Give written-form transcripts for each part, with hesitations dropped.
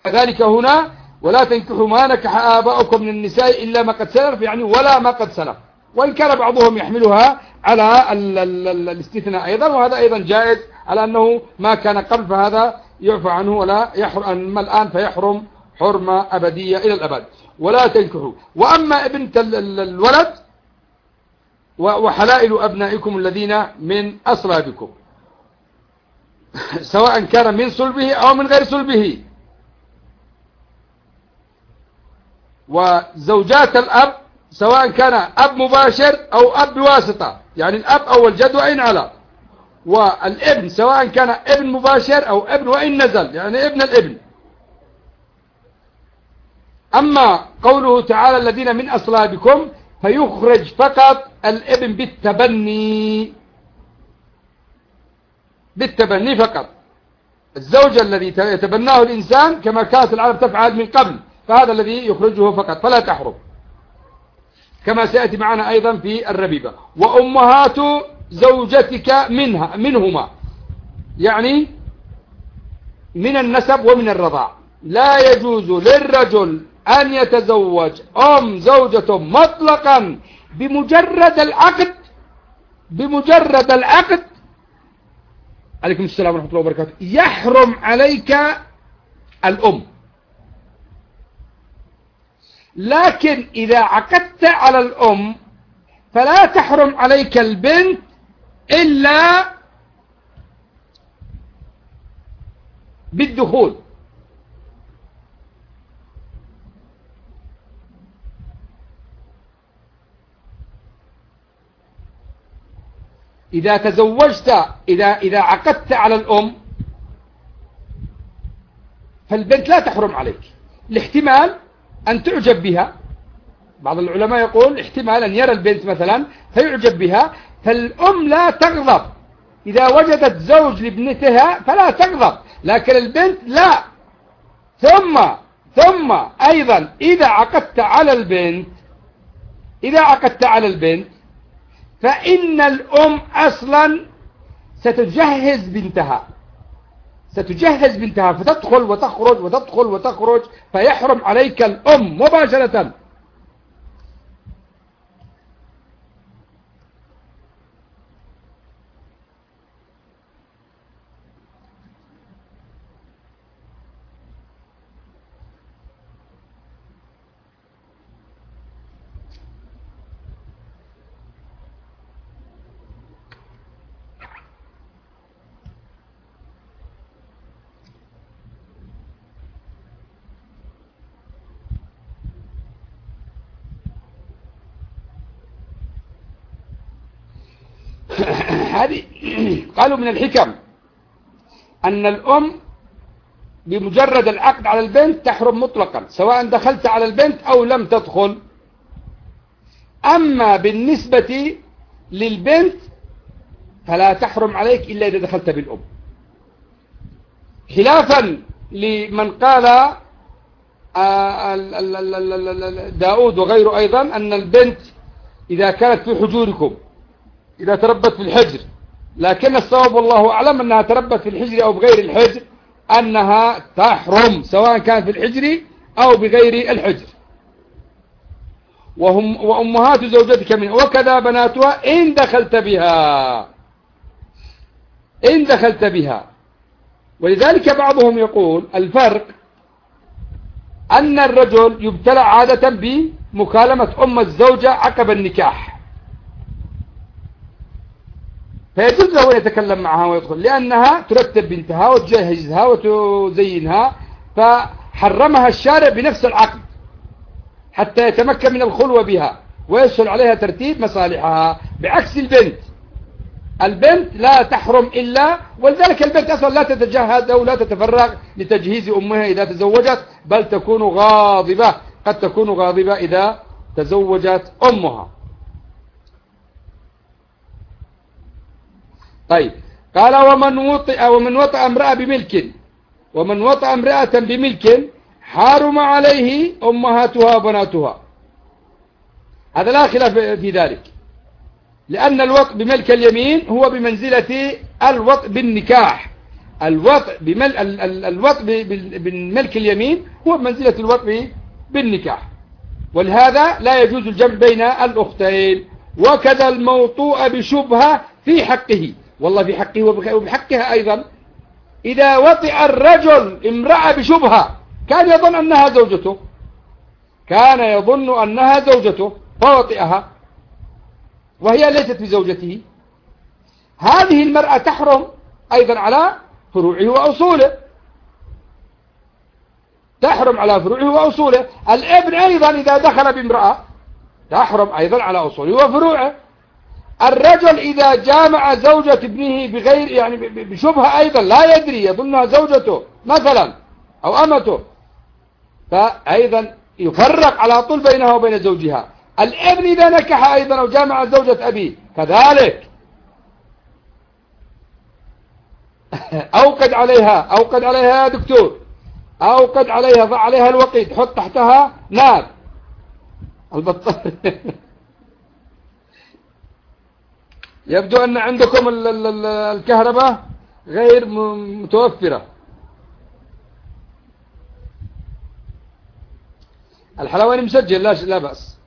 ذلك هنا ولا تنكحوا ما نكح آباؤكم من النساء إلا ما قد سلف، يعني ولا ما قد سلف، وإن كان بعضهم يحملها على الاستثناء أيضا، وهذا أيضا جائز على أنه ما كان قبل فهذا يعفى عنه ولا يحرم، أما الآن فيحرم حرمة أبدية إلى الأبد. ولا تنكحوا. وأما ابنة الولد وحلائل أبنائكم الذين من أصلابكم سواء كان من صلبه أو من غير صلبه. وزوجات الأب سواء كان أب مباشر أو أب بواسطة، يعني الأب أو الجد وإن على. والابن سواء كان ابن مباشر أو ابن وإن نزل، يعني ابن الابن. أما قوله تعالى الذين من أصلابكم فيخرج فقط الابن بالتبني فقط. الزوج الذي يتبناه الإنسان كما كانت العرب تفعل من قبل، فهذا الذي يخرجه فقط فلا تحرم، كما سيأتي معنا أيضا في الربيبة. وأمهات زوجتك منهما، يعني من النسب ومن الرضاع. لا يجوز للرجل أن يتزوج زوجته مطلقا بمجرد العقد. عليكم السلام ورحمة الله وبركاته. يحرم عليك الأم، لكن إذا عقدت على الأم فلا تحرم عليك البنت إلا بالدخول. إذا تزوجت إذا عقدت على الأم فالبنت لا تحرم عليك، الاحتمال أن تعجب بها. بعض العلماء يقول احتمال أن يرى البنت مثلا فيعجب بها، فالأم لا تغضب إذا وجدت زوج لابنتها فلا تغضب، لكن البنت لا. ثم أيضا إذا عقدت على البنت فإن الأم أصلا ستجهز بنتها فتدخل وتخرج فيحرم عليك الأم مباشرة. هذه قالوا من الحكم أن الأم بمجرد العقد على البنت تحرم مطلقا سواء دخلت على البنت أو لم تدخل. أما بالنسبة للبنت فلا تحرم عليك إلا إذا دخلت بالأم، خلافا لمن قال داود وغيره أيضا أن البنت إذا كانت في حجوركم إذا تربت في الحجر، لكن الصواب والله أعلم أنها تربت في الحجر أو بغير الحجر أنها تحرم سواء كان في الحجر أو بغير الحجر. وأمهات زوجتك منه وكذا بناتها إن دخلت بها. ولذلك بعضهم يقول الفرق أن الرجل يبتلع عادة بمكالمة أم الزوجة عقب النكاح، فيجوز له أن يتكلم معها ويدخل، لأنها ترتب بنتها وتجهزها وتزينها، فحرمها الشارع بنفس العقد حتى يتمكن من الخلوة بها ويسهل عليها ترتيب مصالحها، بعكس البنت لا تحرم إلا، ولذلك البنت أصلا لا تتجهز أو لا تتفرغ لتجهيز أمها إذا تزوجت، بل تكون غاضبة، قد تكون غاضبة إذا تزوجت أمها. طيب قال ومن وطأ امرأة بملك حارم عليه أمهاتها وبناتها. هذا لا خلاف في ذلك، لأن الوطء بملك اليمين هو بمنزلة الوطء بالنكاح، الوطء بالملك اليمين هو بمنزلة الوطء بالنكاح، ولهذا لا يجوز الجمع بين الأختين. وكذا الموطوء بشبهة في حقه، والله في حقه وبحقها أيضا. إذا وطئ الرجل امرأة بشبهة كان يظن أنها زوجته فوطئها وهي ليست بزوجته، هذه المرأة تحرم أيضا على فروعه وأصوله، الابن أيضا إذا دخل بامرأة تحرم أيضا على أصوله وفروعه. الرجل إذا جامع زوجة ابنه بغير يعني بشبهة أيضا لا يدري، يظنها زوجته مثلا أو أمته، فأيضا يفرق على طول بينها وبين زوجها. الابن إذا نكح أيضا أو جامع زوجة أبيه كذلك، أوقد عليها يا دكتور، أوقد عليها، ضع عليها الوقيد، حط تحتها نار البطارية. يبدو أن عندكم الكهرباء غير متوفرة. الحلواني مسجل لا بأس.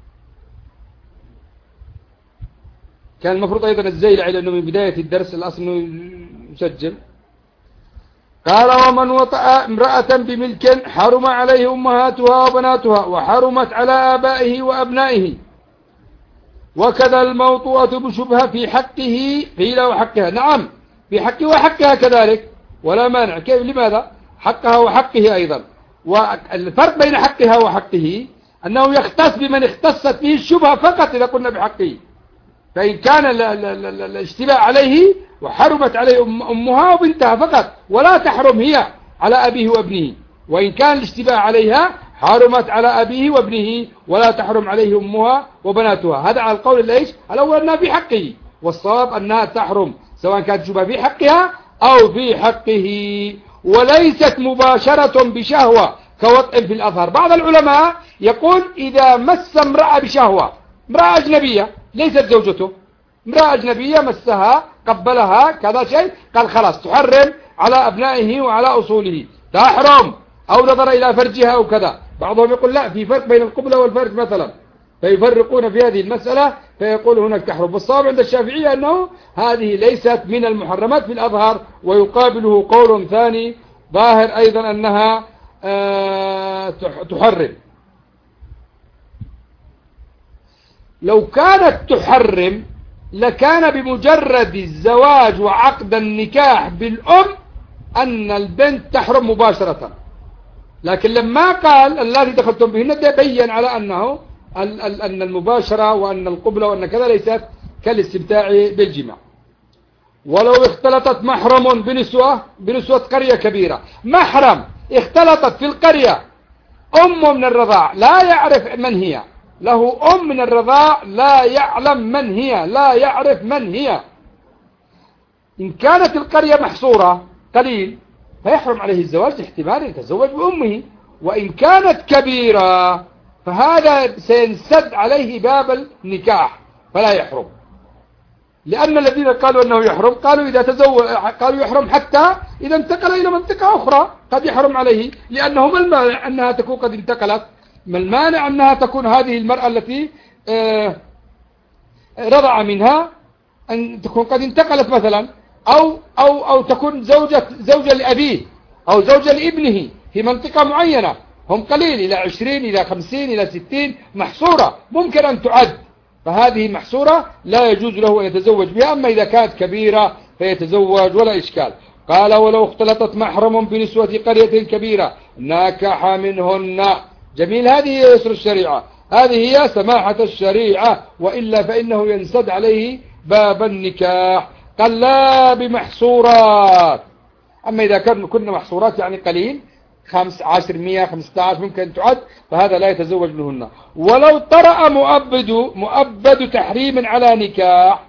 كان المفروض أيضا الزيلعي لأنه من بداية الدرس الأصل أنه مسجل. قال ومن وطأ امرأة بملك حرم عليه أمهاتها وبناتها وحرمت على آبائه وأبنائه، وكذا الموطوءة بشبهة في حقه قيل وحقها. نعم في حقه وحقها كذلك ولا مانع. كيف؟ لماذا؟ حقها وحقه أيضا. والفرق بين حقها وحقه أنه يختص بمن اختصت به الشبهة فقط إذا قلنا بحقه، فإن كان الاشتباه عليه وحرمت عليه أمها وبنتها فقط ولا تحرم هي على أبيه وابنه، وإن كان الاشتباه عليها حرمت على أبيه وابنه ولا تحرم عليه أمها وبناتها. هذا على القول الأول أنها في حقه، والصواب أنها تحرم سواء كانت شبهة في حقها أو في حقه، وليست مباشرة بشهوة كوطء في الأظهر. بعض العلماء يقول إذا مس امرأة بشهوة، امرأة أجنبية ليست زوجته، امرأة أجنبية مسها قبلها كذا شيء، قال خلاص تحرم على أبنائه وعلى أصوله، تحرم، أو نظر إلى فرجها أو كذا. بعضهم يقول لا، في فرق بين القبلة والفرج مثلا، فيفرقون في هذه المسألة فيقول هناك تحرم. والصواب عند الشافعية أنه هذه ليست من المحرمات في الأظهر، ويقابله قول ثاني ظاهر أيضا أنها تحرم. لو كانت تحرم لكان بمجرد الزواج وعقد النكاح بالأم أن البنت تحرم مباشرة، لكن لما قال الذي دخلتم بهن بين على أنه أن المباشرة وأن القبلة وأن كذا ليست كالاستمتاع بالجماع. ولو اختلطت محرم بنسوة قرية كبيرة، محرم اختلطت في القرية أم من الرضاع لا يعرف من هي، له أم من الرضاع لا يعلم من هي، لا يعرف من هي، إن كانت القرية محصورة قليل فيحرم عليه الزواج احتمال يتزوج بأمه، وإن كانت كبيرة فهذا سينسد عليه باب النكاح فلا يحرم. لأن الذين قالوا أنه يحرم قالوا إذا تزوج، قالوا يحرم حتى إذا انتقل إلى منطقة أخرى قد يحرم عليه، لأنه ما المانع أنها تكون قد انتقلت، ما المانع أنها تكون هذه المرأة التي رضع منها أن تكون قد انتقلت مثلا، أو تكون زوجة لأبيه أو زوجة لابنه في منطقة معينة، هم قليل إلى 20 إلى 50 إلى 60 محصورة ممكن أن تعد، فهذه محصورة لا يجوز له أن يتزوج بها. أما إذا كانت كبيرة فيتزوج ولا إشكال. قال ولو اختلطت محرم بنسوة قرية كبيرة ناكح منهن. جميل، هذه هي يسر الشريعة، هذه هي سماحة الشريعة، وإلا فإنه ينسد عليه باب النكاح. قال لا بمحصورات. أما إذا كنا محصورات يعني قليل 15 100 15 ممكن تعد، فهذا لا يتزوج منهن. ولو طرأ مؤبد تحريم على نكاح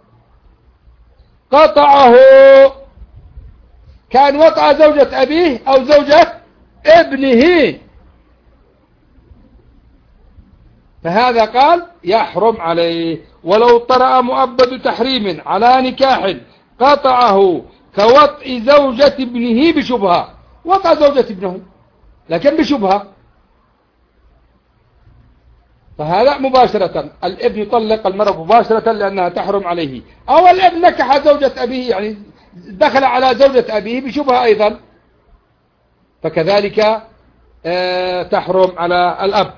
قطعه، كان وطأ زوجة أبيه أو زوجة ابنه، فهذا قال يحرم عليه. ولو طرأ مؤبد تحريم على نكاح قطعه كوطء زوجة ابنه بشبهة، وطأ زوجة ابنه لكن بشبهة، فهذا مباشرة الابن يطلق المرأة مباشرة لأنها تحرم عليه، أو الابن نكح زوجة أبيه يعني دخل على زوجة أبيه بشبهة أيضا، فكذلك تحرم على الأب.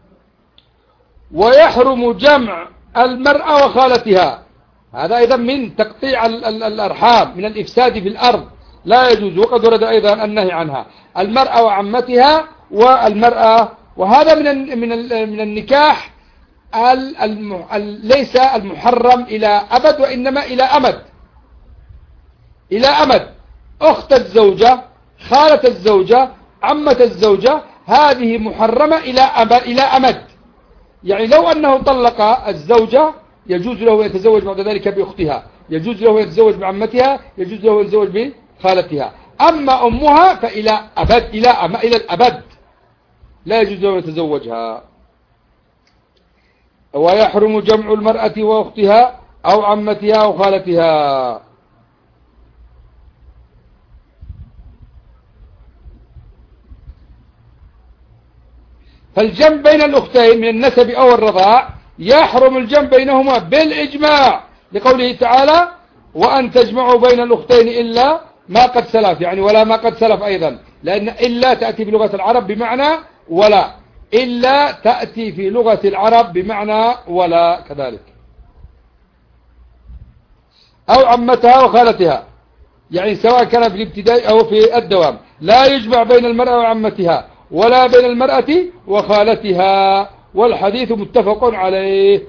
ويحرم جمع المرأة وخالتها، هذا أيضا من تقطيع الأرحام، من الإفساد في الأرض، لا يجوز. وقد ورد أيضا النهي عنها، المرأة وعمتها والمرأة، وهذا من النكاح ليس المحرم إلى أبد، وإنما إلى أمد. إلى أمد، أخت الزوجة، خالة الزوجة، عمة الزوجة، هذه محرمة إلى أمد. يعني لو أنه طلق الزوجة يجوز له يتزوج بعد ذلك بأختها، يجوز له يتزوج بعمتها، يجوز له يتزوج بخالتها. أما أمها فإلى أبد، إلى الأبد لا يجوز له يتزوجها. ويحرم جمع المرأة وأختها أو عمتها أو خالتها. فالجمع بين الأختين من النسب أو الرضاع يحرم الجمع بينهما بالإجماع، لقوله تعالى: وأن تجمعوا بين الأختين إلا ما قد سلف، يعني ولا ما قد سلف أيضا، لأن إلا تأتي في لغة العرب بمعنى ولا، إلا تأتي في لغة العرب بمعنى ولا كذلك. أو عمتها وخالتها، يعني سواء كان في الابتداء أو في الدوام، لا يجمع بين المرأة وعمتها ولا بين المرأة وخالتها، والحديث متفق عليه،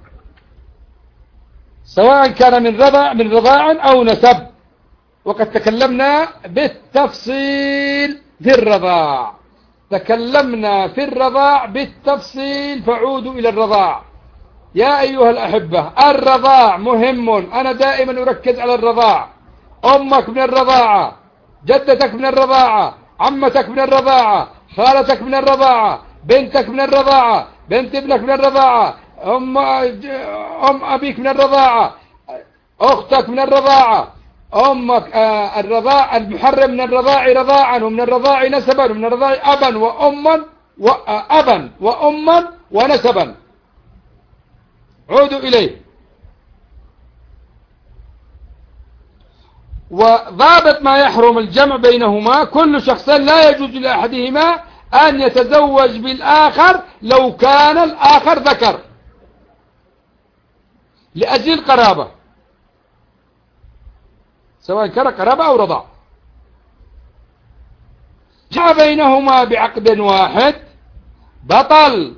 سواء كان من رضاع أو نسب. وقد تكلمنا بالتفصيل في الرضاع، تكلمنا في الرضاع بالتفصيل، فعودوا إلى الرضاع يا أيها الأحبة. الرضاع مهم، أنا دائما أركز على الرضاع. أمك من الرضاعة، جدتك من الرضاعة، عمتك من الرضاعة، خالتك من الرضاعة، بنتك من الرضاعة، بنت ابنك من الرضاعة، أم أبيك من الرضاعة، أختك من الرضاعة، أمك الرضاع المحرم من الرضاع رضاعا، ومن الرضاع نسبا، ومن الرضاع أبا وأما ونسبا. عودوا إليه. وضابط ما يحرم الجمع بينهما: كل شخص لا يجوز لأحدهما أن يتزوج بالآخر لو كان الآخر ذكر لأجل القرابة، سواء كان قرابة أو رضاع. جمع بينهما بعقد واحد بطل،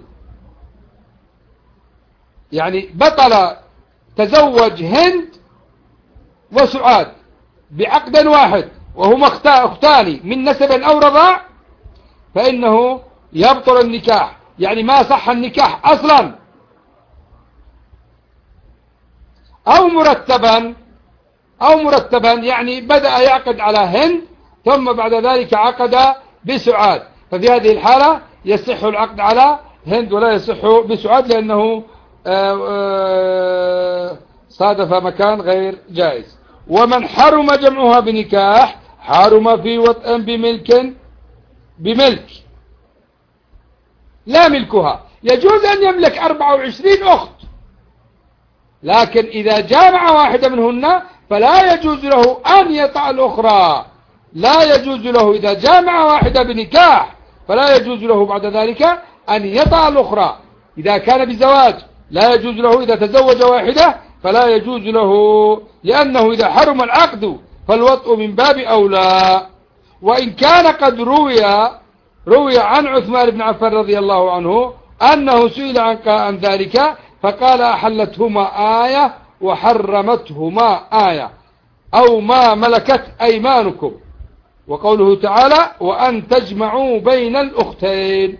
يعني بطل تزوج هند وسعاد بعقد واحد وهما أختان من نسب أو رضاع، فإنه يبطل النكاح، يعني ما صح النكاح أصلا. أو مرتبا يعني بدأ يعقد على هند ثم بعد ذلك عقد بسعاد، ففي هذه الحالة يصح العقد على هند ولا يصح بسعاد، لأنه صادف مكان غير جائز. ومن حرم جمعها بنكاح حرم في وطء بملك لا ملكها. يجوز أن يملك 24 أخت، لكن إذا جامع واحدة منهن فلا يجوز له أن يطأ الأخرى. لا يجوز له إذا جامع واحدة بنكاح، فلا يجوز له بعد ذلك أن يطأ الأخرى. إذا كان بزواج لا يجوز له، إذا تزوج واحدة فلا يجوز له، لأنه إذا حرم العقد فالوطء من باب أولى. وإن كان قد روي عن عثمان بن عفان رضي الله عنه أنه سئل عن ذلك فقال: أحلتهما آية وحرمتهما آية، أو ما ملكت أيمانكم، وقوله تعالى: وأن تجمعوا بين الأختين.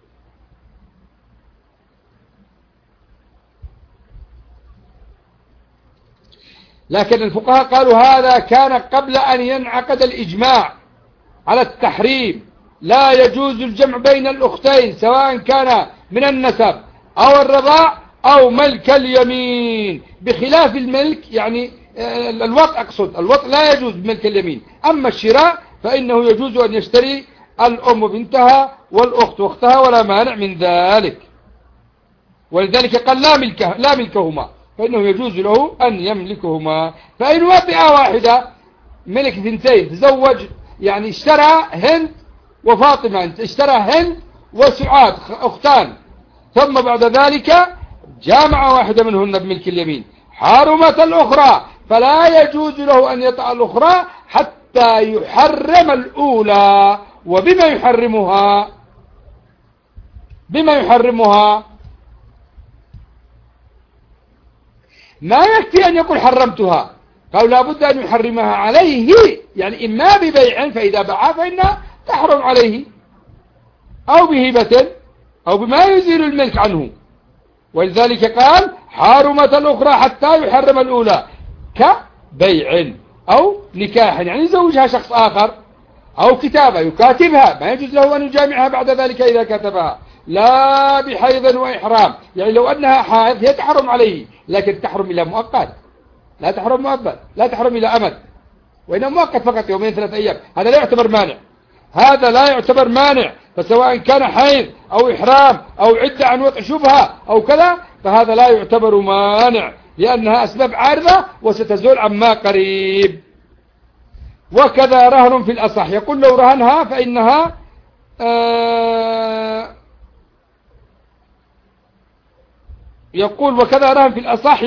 لكن الفقهاء قالوا هذا كان قبل أن ينعقد الإجماع على التحريم. لا يجوز الجمع بين الأختين سواء كان من النسب أو الرضاع أو ملك اليمين، بخلاف الملك، يعني الوطء أقصد، الوطء لا يجوز بملك اليمين. أما الشراء فإنه يجوز أن يشتري الأم بنتها والأخت أختها ولا مانع من ذلك. ولذلك قال لا ملكهما، فإنه يجوز له أن يملكهما. فإن وطئ واحدة ملك ثنتين، تزوج يعني اشترى هند وفاطمة، اشترى هند وسعاد أختان، ثم بعد ذلك جامع واحدة منهن بملك اليمين، حرمت الأخرى، فلا يجوز له أن يطأ الأخرى حتى يحرم الأولى. وبما يحرمها؟ بما يحرمها؟ ما يكفي أن يقول حرمتها، قالوا لابد أن يحرمها عليه، يعني إما ببيع فإذا باعها فإنها تحرم عليه، أو بهبة، أو بما يزيل الملك عنه. ولذلك قال حرمت الأخرى حتى يحرم الأولى، كبيع أو نكاح، يعني يزوجها شخص آخر، أو كتابة يكاتبها، ما يجوز له أن يجامعها بعد ذلك إذا كتبها، لا بحيض وإحرام، يعني لو أنها حائض هي تحرم عليه، لكن تحرم إلى مؤقت، لا تحرم مؤبد، لا تحرم إلى أمد، وإنما مؤقت فقط يومين 3 أيام، هذا لا يعتبر مانع، هذا لا يعتبر مانع. فسواء كان حيض أو إحرام أو عدة عن وضع شبهة أو كذا، فهذا لا يعتبر مانع، لأنها أسباب عارضة وستزول عما قريب. وكذا رهن في الأصح، يقول لو رهنها فإنها يقول وكذا رهن في الأصح،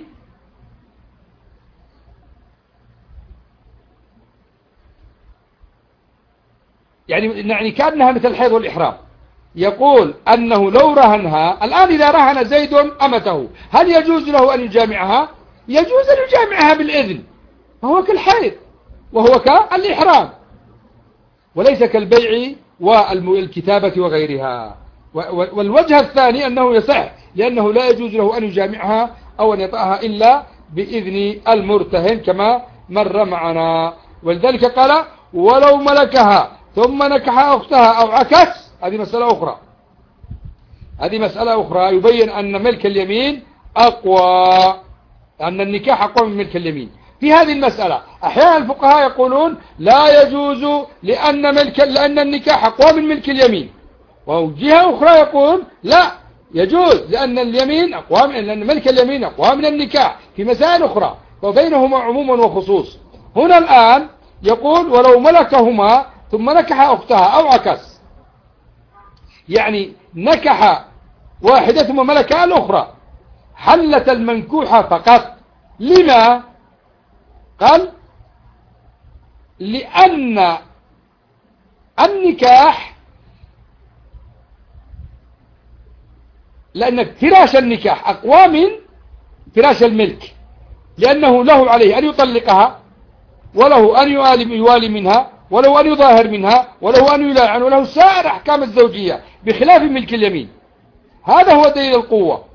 يعني كأنها مثل الحيض والإحرام. يقول أنه لو رهنها الآن، إذا رهن زيد أمته، هل يجوز له أن يجامعها؟ يجوز أن يجامعها بالإذن، فهو كالحيض وهو كالإحرام، وليس كالبيع والكتابة وغيرها. والوجه الثاني أنه يصح، لأنه لا يجوز له أن يجامعها أو أن يطأها إلا بإذن المرتهن كما مر معنا. ولذلك قال ولو ملكها ثم نكح أختها أو عكس، هذه مسألة أخرى، هذه مسألة أخرى يبين أن ملك اليمين أقوى، أن النكاح أقوى من ملك اليمين. في هذه المسألة أحيانا الفقهاء يقولون لا يجوز لأن النكاح أقوى من ملك اليمين، وجهة أخرى يقول لا يجوز لأن اليمين أقوى لأن ملك اليمين أقوى من النكاح في مسائل أخرى، وبينهما عموم وخصوص. هنا الآن يقول ولو ملكهما ثم نكح أختها أو عكس، يعني نكح واحدة ثم ملك الأخرى، حلت المنكوحة فقط. لما؟ قال لأن النكاح، لأن فراش النكاح أقوى من فراش الملك، لأنه له عليه أن يطلقها، وله أن يوالي منها، وله أن يظاهر منها، وله أن يلاعن، وله سائر أحكام الزوجية بخلاف ملك اليمين. هذا هو دليل القوة.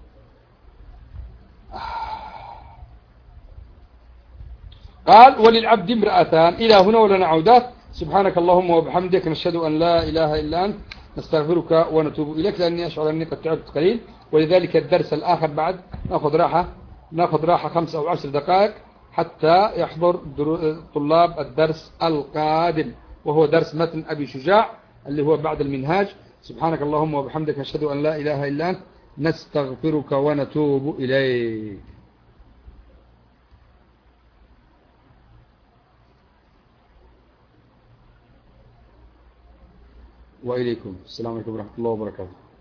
قال وللعبد امرأتان. إلى هنا ولنا عودات. سبحانك اللهم وبحمدك، نشهد أن لا إله إلا أنت، نستغفرك ونتوب إليك، لأني أشعر أني قد تعبت قليل. ولذلك الدرس الآخر بعد نأخذ راحة 5 أو 10 دقائق حتى يحضر طلاب الدرس القادم، وهو درس متن أبي شجاع اللي هو بعد المنهاج. سبحانك اللهم وبحمدك، نشهد أن لا إله إلا أنت، نستغفرك ونتوب إليك. وإليكم السلام عليكم ورحمة الله وبركاته.